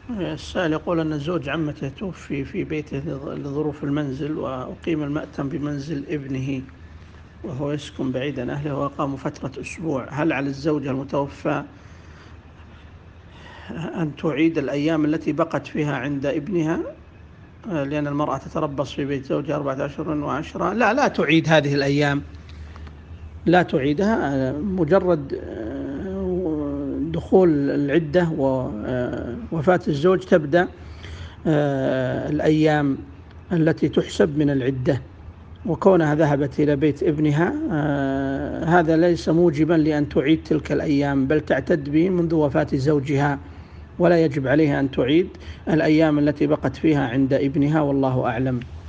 السائل يقول أن زوج عمته توفي في بيته لظروف المنزل، وأقيم المأتم بمنزل ابنه وهو يسكن بعيد عن أهله، وأقاموا فترة أسبوع. هل على الزوجة المتوفى أن تعيد الأيام التي بقت فيها عند ابنها، لأن المرأة تتربص في بيت زوجها 4 أشهر و10؟ لا تعيد هذه الأيام، لا تعيدها. مجرد دخول العدة ووفاة الزوج تبدأ الأيام التي تحسب من العدة. وكونها ذهبت إلى بيت ابنها هذا ليس موجبا لأن تعيد تلك الأيام، بل تعتد به منذ وفاة زوجها، ولا يجب عليها أن تعيد الأيام التي بقت فيها عند ابنها، والله أعلم.